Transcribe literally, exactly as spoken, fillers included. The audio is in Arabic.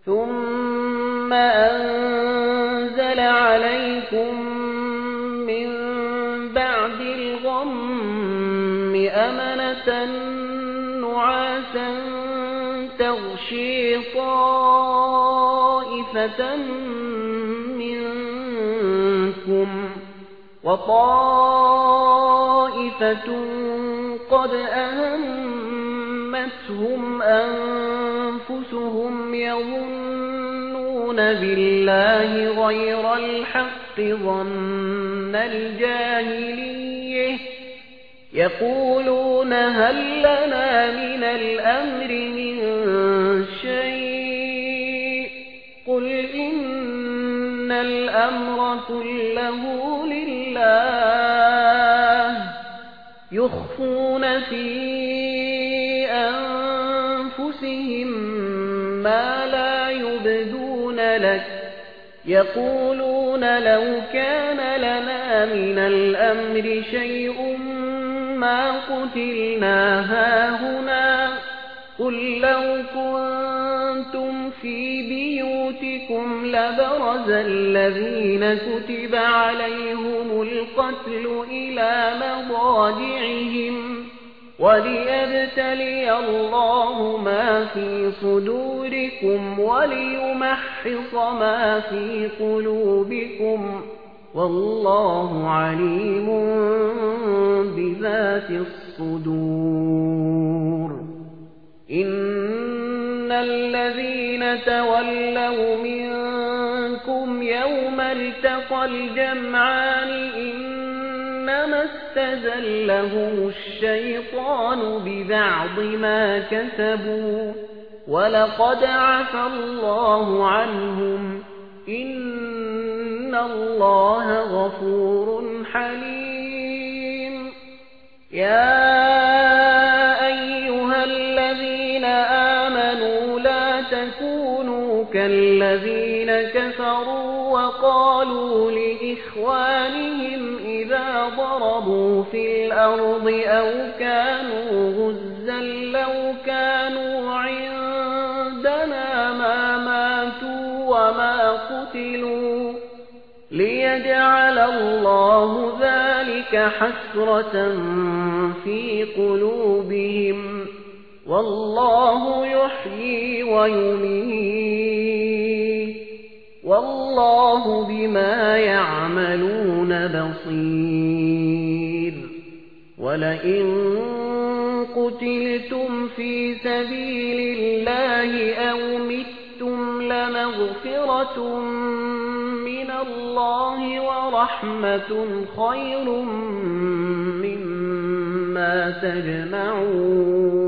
ثم أنزل عليكم من بعد الغم أمنة نعاسا تغشي طائفة منكم وطائفة قد أهمتهم أنفسهم يظنون بالله غير الحق ظن الجاهلية يقولون هل لنا من الأمر من شيء قل إن الأمر كله لله يخفون في أنفسهم ما لا يبدون لك يقولون لو كان لنا من الأمر شيء ما قتلنا هاهنا قل لو كنتم في بيوتكم لبرز الذين كتب عليهم القتل إلى مضاجعهم وليبتلي الله ما في صدوركم وليمحص ما في قلوبكم والله عليم بذات الصدور إن الذين تولوا منكم يوم التقى الجمعان إنما استزلهم الشيطان ببعض ما كسبوا ولقد عفى الله عنهم إن الله غفور حليم يا أيها الذين آمنوا لا تكونوا كالذين كفروا وقالوا لإخوانهم إذا ضربوا في الأرض أو كانوا غزا لو كانوا عندنا ما ماتوا وما قتلوا ليجعل الله ذلك حسرة في قلوبهم والله يحيي ويميت والله بما يعملون بصير ولئن قتلتم في سبيل الله أو متم لمغفرة من الله ورحمة خير مما تجمعون